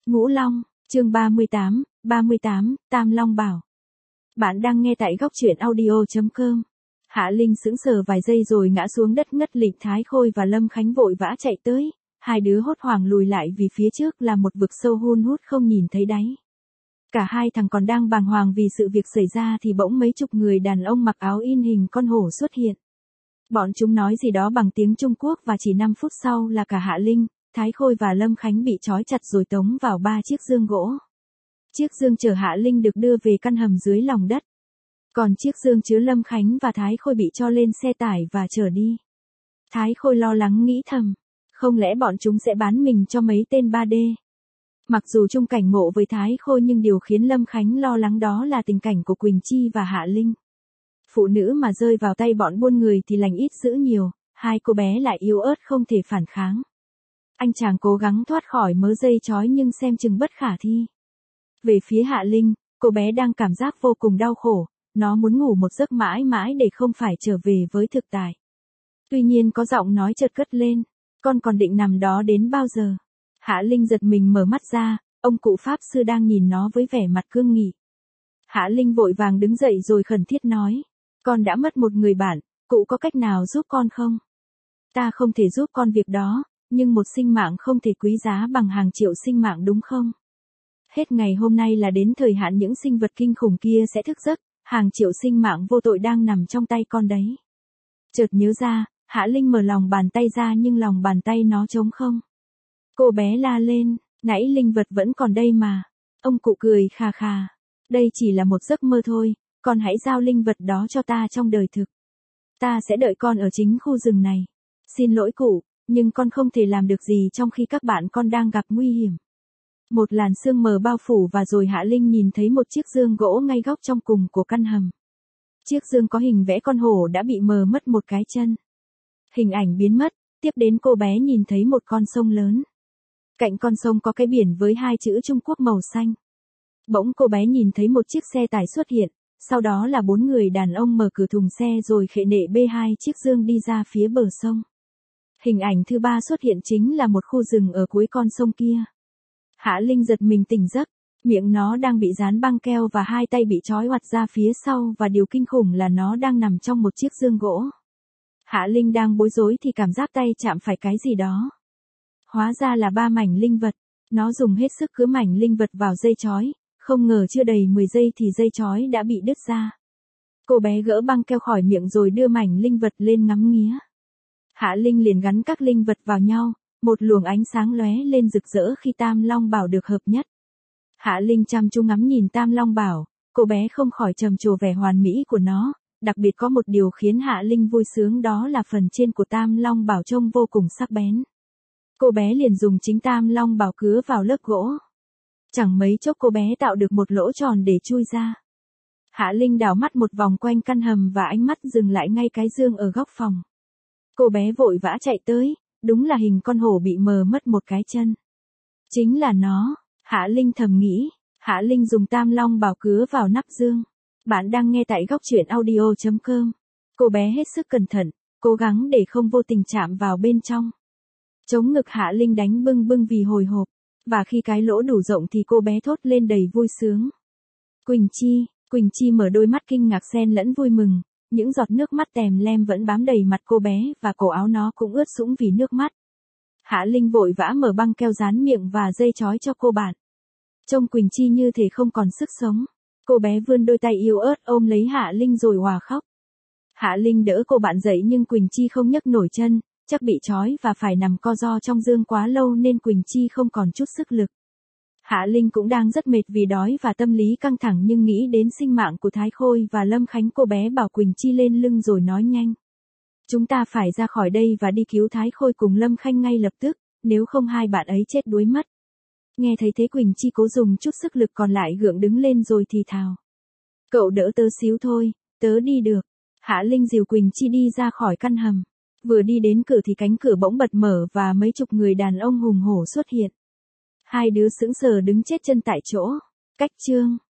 Ngũ Long, chương 38, Tam Long Bảo. Bạn đang nghe tại góc truyện audio.com. Hạ Linh sững sờ vài giây rồi ngã xuống đất ngất lịm. Thái Khôi và Lâm Khánh vội vã chạy tới, hai đứa hốt hoảng lùi lại vì phía trước là một vực sâu hun hút không nhìn thấy đáy. Cả hai thằng còn đang bàng hoàng vì sự việc xảy ra thì bỗng mấy chục người đàn ông mặc áo in hình con hổ xuất hiện. Bọn chúng nói gì đó bằng tiếng Trung Quốc và chỉ 5 phút sau là cả Hạ Linh, Thái Khôi và Lâm Khánh bị trói chặt rồi tống vào 3 chiếc giương gỗ. Chiếc giương chở Hạ Linh được đưa về căn hầm dưới lòng đất. Còn chiếc giương chứa Lâm Khánh và Thái Khôi bị cho lên xe tải và chở đi. Thái Khôi lo lắng nghĩ thầm, không lẽ bọn chúng sẽ bán mình cho mấy tên 3D. Mặc dù chung cảnh ngộ với Thái Khôi nhưng điều khiến Lâm Khánh lo lắng đó là tình cảnh của Quỳnh Chi và Hạ Linh. Phụ nữ mà rơi vào tay bọn buôn người thì lành ít dữ nhiều, hai cô bé lại yếu ớt không thể phản kháng. Anh chàng cố gắng thoát khỏi mớ dây trói nhưng xem chừng bất khả thi. Về phía Hạ Linh, cô bé đang cảm giác vô cùng đau khổ, nó muốn ngủ một giấc mãi mãi để không phải trở về với thực tại. Tuy nhiên có giọng nói chợt cất lên, con còn định nằm đó đến bao giờ? Hạ Linh giật mình mở mắt ra, ông cụ Pháp Sư đang nhìn nó với vẻ mặt cương nghị. Hạ Linh vội vàng đứng dậy rồi khẩn thiết nói, con đã mất một người bạn, cụ có cách nào giúp con không? Ta không thể giúp con việc đó, nhưng một sinh mạng không thể quý giá bằng hàng triệu sinh mạng đúng không? Hết ngày hôm nay là đến thời hạn những sinh vật kinh khủng kia sẽ thức giấc, hàng triệu sinh mạng vô tội đang nằm trong tay con đấy. Chợt nhớ ra, Hạ Linh mở lòng bàn tay ra nhưng lòng bàn tay nó trống không. Cô bé la lên, nãy linh vật vẫn còn đây mà. Ông cụ cười khà khà, đây chỉ là một giấc mơ thôi, con hãy giao linh vật đó cho ta trong đời thực. Ta sẽ đợi con ở chính khu rừng này. Xin lỗi cụ, nhưng con không thể làm được gì trong khi các bạn con đang gặp nguy hiểm. Một làn sương mờ bao phủ và rồi Hạ Linh nhìn thấy một chiếc giương gỗ ngay góc trong cùng của căn hầm. Chiếc giương có hình vẽ con hổ đã bị mờ mất một cái chân. Hình ảnh biến mất, tiếp đến cô bé nhìn thấy một con sông lớn. Cạnh con sông có cái biển với 2 chữ Trung Quốc màu xanh. Bỗng cô bé nhìn thấy một chiếc xe tải xuất hiện, sau đó là 4 người đàn ông mở cửa thùng xe rồi khệ nệ bê 2 chiếc giương đi ra phía bờ sông. Hình ảnh thứ 3 xuất hiện chính là một khu rừng ở cuối con sông kia. Hạ Linh giật mình tỉnh giấc, miệng nó đang bị dán băng keo và 2 tay bị trói ngoặt ra phía sau và điều kinh khủng là nó đang nằm trong một chiếc giương gỗ. Hạ Linh đang bối rối thì cảm giác tay chạm phải cái gì đó. Hóa ra là 3 mảnh linh vật, nó dùng hết sức cứa mảnh linh vật vào dây trói, không ngờ chưa đầy 10 giây thì dây trói đã bị đứt ra. Cô bé gỡ băng keo khỏi miệng rồi đưa mảnh linh vật lên ngắm nghía. Hạ Linh liền gắn các linh vật vào nhau, một luồng ánh sáng lóe lên rực rỡ khi Tam Long Bảo được hợp nhất. Hạ Linh chăm chú ngắm nhìn Tam Long Bảo, cô bé không khỏi trầm trồ vẻ hoàn mỹ của nó, đặc biệt có một điều khiến Hạ Linh vui sướng đó là phần trên của Tam Long Bảo trông vô cùng sắc bén. Cô bé liền dùng chính Tam Long Bảo cứa vào lớp gỗ. Chẳng mấy chốc cô bé tạo được một lỗ tròn để chui ra. Hạ Linh đảo mắt một vòng quanh căn hầm và ánh mắt dừng lại ngay cái giương ở góc phòng. Cô bé vội vã chạy tới, đúng là hình con hổ bị mờ mất một cái chân. Chính là nó, Hạ Linh thầm nghĩ. Hạ Linh dùng Tam Long Bảo cứa vào nắp giương. Bạn đang nghe tại góc truyện audio.com. Cô bé hết sức cẩn thận, cố gắng để không vô tình chạm vào bên trong. Chống ngực Hạ Linh đánh bưng bưng vì hồi hộp, và khi cái lỗ đủ rộng thì cô bé thốt lên đầy vui sướng. Quỳnh Chi mở đôi mắt kinh ngạc xen lẫn vui mừng, những giọt nước mắt tèm lem vẫn bám đầy mặt cô bé và cổ áo nó cũng ướt sũng vì nước mắt. Hạ Linh vội vã mở băng keo dán miệng và dây trói cho cô bạn. Trông Quỳnh Chi như thể không còn sức sống. Cô bé vươn đôi tay yếu ớt ôm lấy Hạ Linh rồi òa khóc. Hạ Linh đỡ cô bạn dậy nhưng Quỳnh Chi không nhấc nổi chân, chắc bị trói và phải nằm co ro trong giương quá lâu nên Quỳnh Chi không còn chút sức lực. Hạ Linh cũng đang rất mệt vì đói và tâm lý căng thẳng nhưng nghĩ đến sinh mạng của Thái Khôi và Lâm Khánh, cô bé bảo Quỳnh Chi lên lưng rồi nói nhanh. Chúng ta phải ra khỏi đây và đi cứu Thái Khôi cùng Lâm Khánh ngay lập tức, nếu không hai bạn ấy chết đuối mất. Nghe thấy thế Quỳnh Chi cố dùng chút sức lực còn lại gượng đứng lên rồi thì thào. Cậu đỡ tớ xíu thôi, tớ đi được. Hạ Linh dìu Quỳnh Chi đi ra khỏi căn hầm. Vừa đi đến cửa thì cánh cửa bỗng bật mở và mấy chục người đàn ông hùng hổ xuất hiện. Hai đứa sững sờ đứng chết chân tại chỗ. Cách chương.